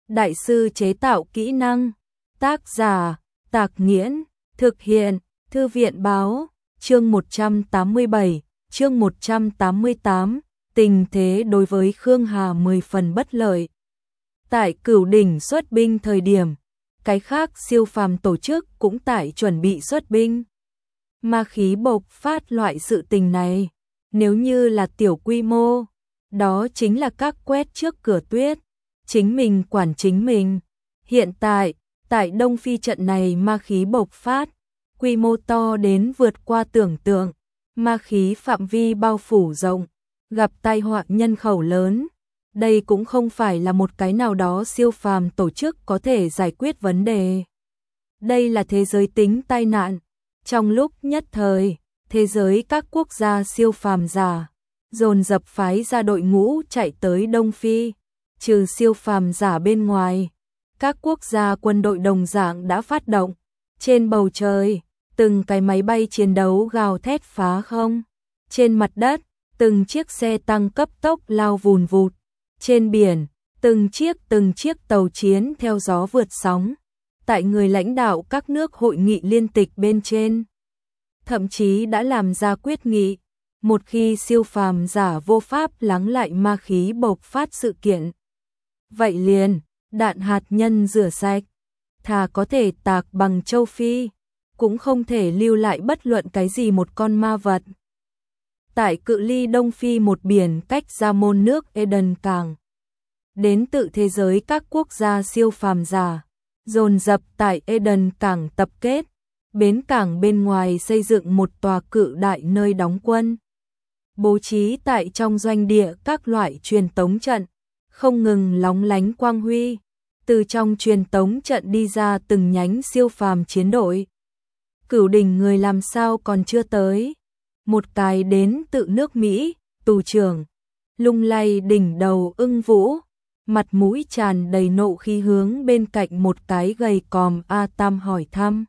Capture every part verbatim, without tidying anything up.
Đại sư chế tạo kỹ năng. Tác giả Tạc Nghiễn. Thực hiện Thư viện Báo. Chương một trăm tám mươi bảy, chương một trăm tám mươi tám, tình thế đối với Khương Hà mười phần bất lợi. Tại Cửu Đỉnh xuất binh thời điểm, cái khác siêu phàm tổ chức cũng tại chuẩn bị xuất binh. Ma khí bộc phát loại sự tình này, nếu như là tiểu quy mô, đó chính là các quét trước cửa tuyết, chính mình quản chính mình. Hiện tại, tại Đông Phi trận này ma khí bộc phát, quy mô to đến vượt qua tưởng tượng, ma khí phạm vi bao phủ rộng, gặp tai họa nhân khẩu lớn. Đây cũng không phải là một cái nào đó siêu phàm tổ chức có thể giải quyết vấn đề. Đây là thế giới tính tai nạn. Trong lúc nhất thời, thế giới các quốc gia siêu phàm giả dồn dập phái ra đội ngũ chạy tới Đông Phi. Trừ siêu phàm giả bên ngoài, các quốc gia quân đội đồng dạng đã phát động. Trên bầu trời, từng cái máy bay chiến đấu gào thét phá không. Trên mặt đất, từng chiếc xe tăng cấp tốc lao vùn vụt. Trên biển, từng chiếc từng chiếc tàu chiến theo gió vượt sóng. Tại người lãnh đạo các nước hội nghị liên tịch bên trên, thậm chí đã làm ra quyết nghị, một khi siêu phàm giả vô pháp lắng lại ma khí bộc phát sự kiện, vậy liền, đạn hạt nhân rửa sạch, thà có thể tạc bằng châu Phi, cũng không thể lưu lại bất luận cái gì một con ma vật. Tại cự ly Đông Phi một biển cách ra môn nước Eden Cảng, đến tự thế giới các quốc gia siêu phàm giả dồn dập tại Eden Cảng tập kết. Bến cảng bên ngoài xây dựng một tòa cự đại nơi đóng quân, bố trí tại trong doanh địa các loại truyền tống trận, không ngừng lóng lánh quang huy. Từ trong truyền tống trận đi ra từng nhánh siêu phàm chiến đội. Cửu Đỉnh người làm sao còn chưa tới? Một cái đến tự nước Mỹ, tù trưởng, lung lay đỉnh đầu ưng vũ, mặt mũi tràn đầy nộ khí hướng bên cạnh một cái gầy còm A Tam hỏi thăm.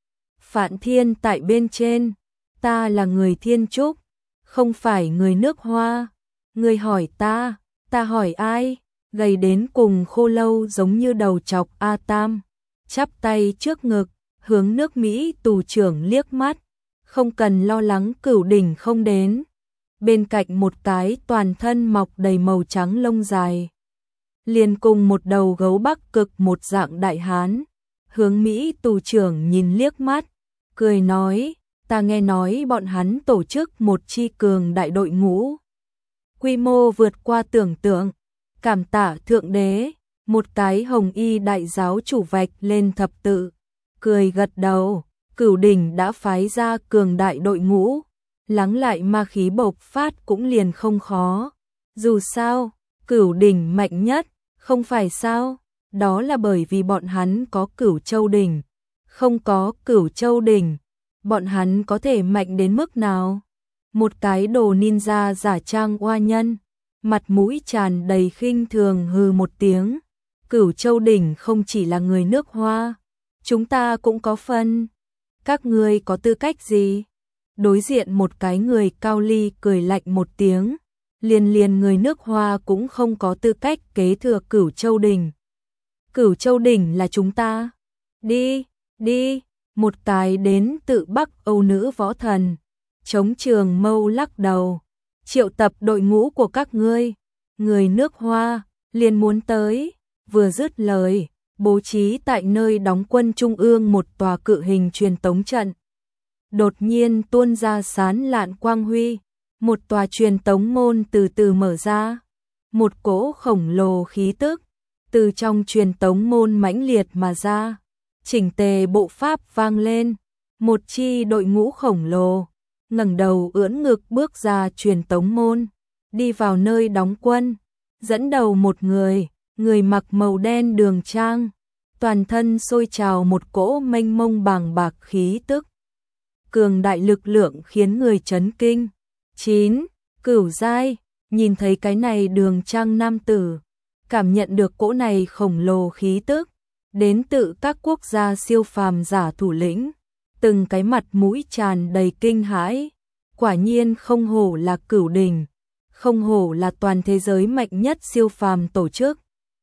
Phạn Thiên tại bên trên, ta là người Thiên Trúc, không phải người nước Hoa. Người hỏi ta, ta hỏi ai? Gầy đến cùng khô lâu giống như đầu chọc A Tam, chắp tay trước ngực, hướng nước Mỹ tù trưởng liếc mắt. Không cần lo lắng Cửu Đỉnh không đến. Bên cạnh một cái toàn thân mọc đầy màu trắng lông dài, liền cùng một đầu gấu Bắc Cực một dạng đại hán, hướng Mỹ tù trưởng nhìn liếc mắt, cười nói, ta nghe nói bọn hắn tổ chức một chi cường đại đội ngũ, quy mô vượt qua tưởng tượng, cảm tạ thượng đế. Một cái hồng y đại giáo chủ vạch lên thập tự, cười gật đầu. Cửu Đỉnh đã phái ra cường đại đội ngũ, lắng lại ma khí bộc phát cũng liền không khó. Dù sao, Cửu Đỉnh mạnh nhất, không phải sao? Đó là bởi vì bọn hắn có Cửu Châu Đỉnh. Không có Cửu Châu Đỉnh, bọn hắn có thể mạnh đến mức nào? Một cái đồ ninja giả trang oa nhân, mặt mũi tràn đầy khinh thường hừ một tiếng. Cửu Châu Đỉnh không chỉ là người nước Hoa, chúng ta cũng có phân. Các ngươi có tư cách gì? Đối diện một cái người cao ly cười lạnh một tiếng, liền liền người nước Hoa cũng không có tư cách kế thừa Cửu Châu Đỉnh. Cửu Châu Đỉnh là chúng ta. Đi, đi, một cái đến tự Bắc Âu nữ võ thần, chống trường mâu lắc đầu, triệu tập đội ngũ của các ngươi, người nước Hoa, liền muốn tới, vừa dứt lời. Bố trí tại nơi đóng quân trung ương một tòa cự hình truyền tống trận. Đột nhiên tuôn ra sán lạn quang huy, một tòa truyền tống môn từ từ mở ra. Một cỗ khổng lồ khí tức từ trong truyền tống môn mãnh liệt mà ra, chỉnh tề bộ pháp vang lên. Một chi đội ngũ khổng lồ ngẩng đầu ưỡn ngực bước ra truyền tống môn, đi vào nơi đóng quân, dẫn đầu một người. Người mặc màu đen đường trang, toàn thân sôi trào một cỗ mênh mông bàng bạc khí tức. Cường đại lực lượng khiến người chấn kinh. chín. Cửu giai, nhìn thấy cái này đường trang nam tử, cảm nhận được cỗ này khổng lồ khí tức, đến tự các quốc gia siêu phàm giả thủ lĩnh, từng cái mặt mũi tràn đầy kinh hãi. Quả nhiên không hổ là Cửu Đỉnh, không hổ là toàn thế giới mạnh nhất siêu phàm tổ chức.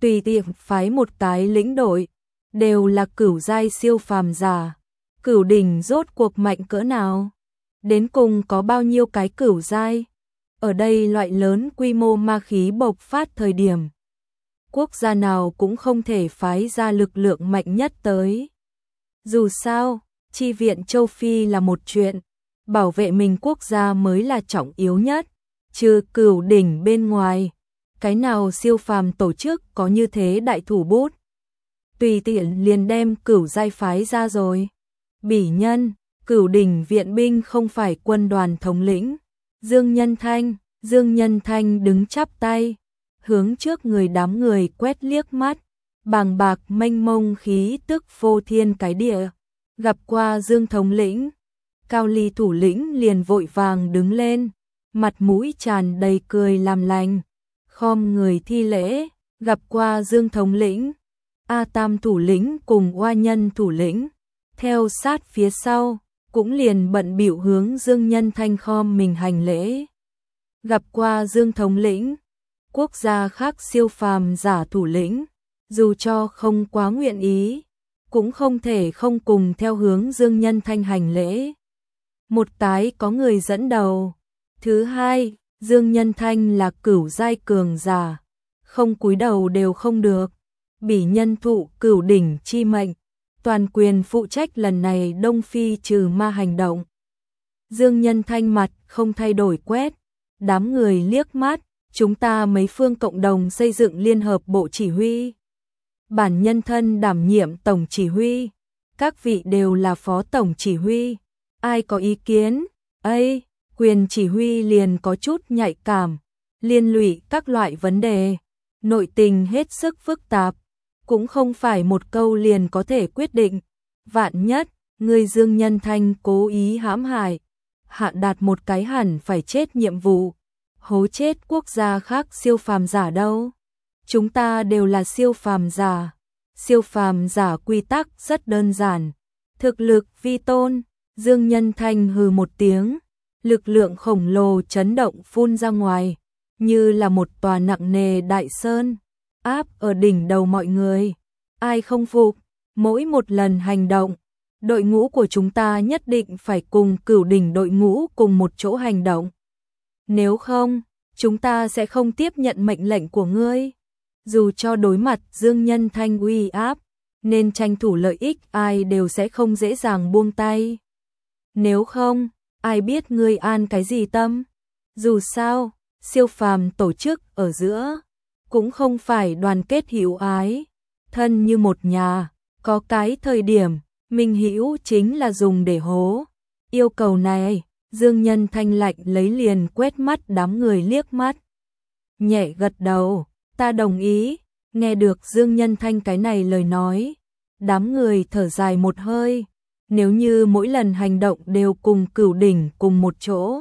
tùy tiện phái một cái lĩnh đội, đều là cửu giai siêu phàm giả. Cửu đỉnh rốt cuộc mạnh cỡ nào? Đến cùng có bao nhiêu cái cửu giai? Ở đây loại lớn quy mô ma khí bộc phát thời điểm, quốc gia nào cũng không thể phái ra lực lượng mạnh nhất tới. Dù sao, chi viện châu Phi là một chuyện, bảo vệ mình quốc gia mới là trọng yếu nhất. Trừ cửu đỉnh bên ngoài, cái nào siêu phàm tổ chức có như thế đại thủ bút? Tùy tiện liền đem cửu giai phái ra rồi. Bỉ Nhân, cửu đỉnh viện binh không phải quân đoàn thống lĩnh. Dương Nhân Thanh, Dương Nhân Thanh đứng chắp tay, hướng trước người đám người quét liếc mắt, bàng bạc mênh mông khí tức phô thiên cái địa. Gặp qua Dương thống lĩnh, Cao Ly thủ lĩnh liền vội vàng đứng lên, mặt mũi tràn đầy cười làm lành, khom người thi lễ, gặp qua Dương thống lĩnh. A Tam thủ lĩnh cùng Oa Nhân thủ lĩnh theo sát phía sau, cũng liền bận bịu hướng Dương Nhân Thanh khom mình hành lễ. Gặp qua Dương thống lĩnh. Quốc gia khác siêu phàm giả thủ lĩnh, dù cho không quá nguyện ý, cũng không thể không cùng theo hướng Dương Nhân Thanh hành lễ. Một cái có người dẫn đầu. Thứ hai, Dương Nhân Thanh là cửu giai cường giả, không cúi đầu đều không được. Bỉ Nhân thụ cửu đỉnh chi mệnh, toàn quyền phụ trách lần này Đông Phi trừ ma hành động. Dương Nhân Thanh mặt không thay đổi quét, đám người liếc mắt, chúng ta mấy phương cộng đồng xây dựng liên hợp bộ chỉ huy. Bản nhân thân đảm nhiệm tổng chỉ huy, các vị đều là phó tổng chỉ huy, ai có ý kiến? Ây, quyền chỉ huy liền có chút nhạy cảm, liên lụy các loại vấn đề, nội tình hết sức phức tạp, cũng không phải một câu liền có thể quyết định. Vạn nhất, người Dương Nhân Thanh cố ý hãm hại, hạ đạt một cái hẳn phải chết nhiệm vụ, hố chết quốc gia khác siêu phàm giả đâu. Chúng ta đều là siêu phàm giả. Siêu phàm giả quy tắc rất đơn giản. Thực lực vi tôn. Dương Nhân Thanh hừ một tiếng, lực lượng khổng lồ chấn động phun ra ngoài, như là một tòa nặng nề đại sơn, áp ở đỉnh đầu mọi người. Ai không phục, mỗi một lần hành động, đội ngũ của chúng ta nhất định phải cùng cửu đỉnh đội ngũ cùng một chỗ hành động. Nếu không, chúng ta sẽ không tiếp nhận mệnh lệnh của ngươi. Dù cho đối mặt Dương Nhân Thanh uy áp, nên tranh thủ lợi ích ai đều sẽ không dễ dàng buông tay. Nếu không, ai biết ngươi an cái gì tâm? Dù sao, siêu phàm tổ chức ở giữa, cũng không phải đoàn kết hữu ái, thân như một nhà, có cái thời điểm, mình hữu chính là dùng để hố. Yêu cầu này, Dương Nhân Thanh lạnh lấy liền quét mắt đám người liếc mắt. Nhẹ gật đầu, ta đồng ý. Nghe được Dương Nhân Thanh cái này lời nói, đám người thở dài một hơi. Nếu như mỗi lần hành động đều cùng cửu đỉnh cùng một chỗ,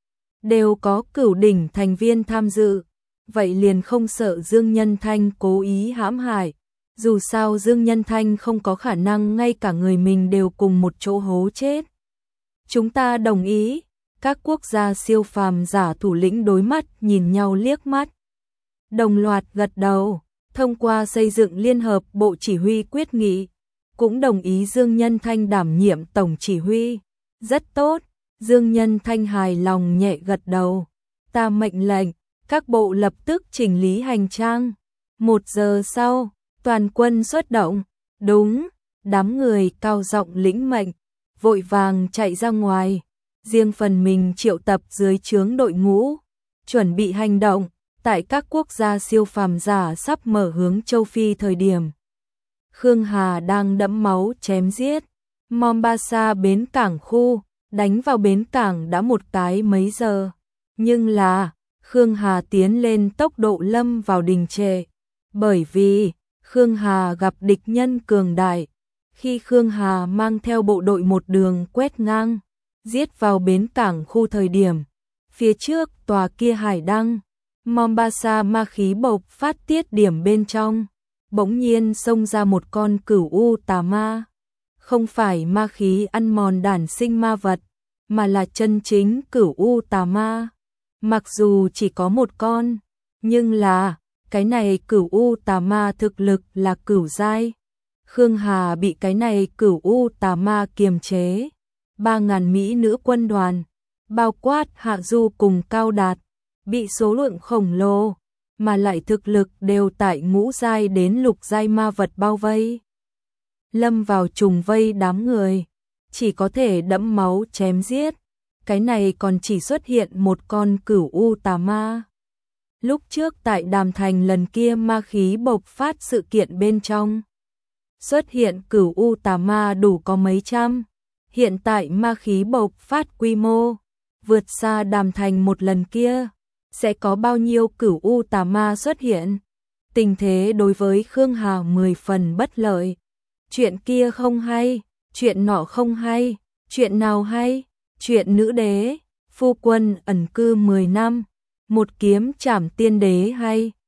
đều có cửu đỉnh thành viên tham dự, vậy liền không sợ Dương Nhân Thanh cố ý hãm hại. Dù sao Dương Nhân Thanh không có khả năng ngay cả người mình đều cùng một chỗ hố chết. Chúng ta đồng ý. Các quốc gia siêu phàm giả thủ lĩnh đối mắt nhìn nhau liếc mắt, đồng loạt gật đầu, thông qua xây dựng liên hợp bộ chỉ huy quyết nghị, cũng đồng ý Dương Nhân Thanh đảm nhiệm tổng chỉ huy. Rất tốt. Dương Nhân Thanh hài lòng nhẹ gật đầu. Ta mệnh lệnh, các bộ lập tức chỉnh lý hành trang. Một giờ sau, toàn quân xuất động. Đúng, đám người cao giọng lĩnh mệnh, vội vàng chạy ra ngoài. Riêng phần mình triệu tập dưới trướng đội ngũ, chuẩn bị hành động. Tại các quốc gia siêu phàm giả sắp mở hướng châu Phi thời điểm, Khương Hà đang đẫm máu chém giết. Mombasa bến cảng khu, đánh vào bến cảng đã một cái mấy giờ. Nhưng là, Khương Hà tiến lên tốc độ lâm vào đình trệ. Bởi vì, Khương Hà gặp địch nhân cường đại. Khi Khương Hà mang theo bộ đội một đường quét ngang, giết vào bến cảng khu thời điểm, phía trước tòa kia hải đăng, Mombasa ma khí bộc phát tiết điểm bên trong, bỗng nhiên xông ra một con cửu u tà ma. Không phải ma khí ăn mòn đản sinh ma vật, mà là chân chính cửu u tà ma. Mặc dù chỉ có một con, nhưng là cái này cửu u tà ma thực lực là cửu giai. Khương Hà bị cái này cửu u tà ma kiềm chế. Ba ngàn mỹ nữ quân đoàn, bao quát Hạ Du cùng Cao Đạt, bị số lượng khổng lồ, mà lại thực lực đều tại ngũ giai đến lục giai ma vật bao vây. Lâm vào trùng vây đám người, chỉ có thể đẫm máu chém giết. Cái này còn chỉ xuất hiện một con cửu u tà ma. Lúc trước tại Đàm Thành lần kia ma khí bộc phát sự kiện bên trong, xuất hiện cửu u tà ma đủ có mấy trăm. Hiện tại ma khí bộc phát quy mô vượt xa Đàm Thành một lần kia, sẽ có bao nhiêu cửu u tà ma xuất hiện? Tình thế đối với Khương Hà mười phần bất lợi. Chuyện kia không hay, chuyện nọ không hay, chuyện nào hay? Chuyện nữ đế, phu quân ẩn cư mười năm, một kiếm trảm tiên đế hay?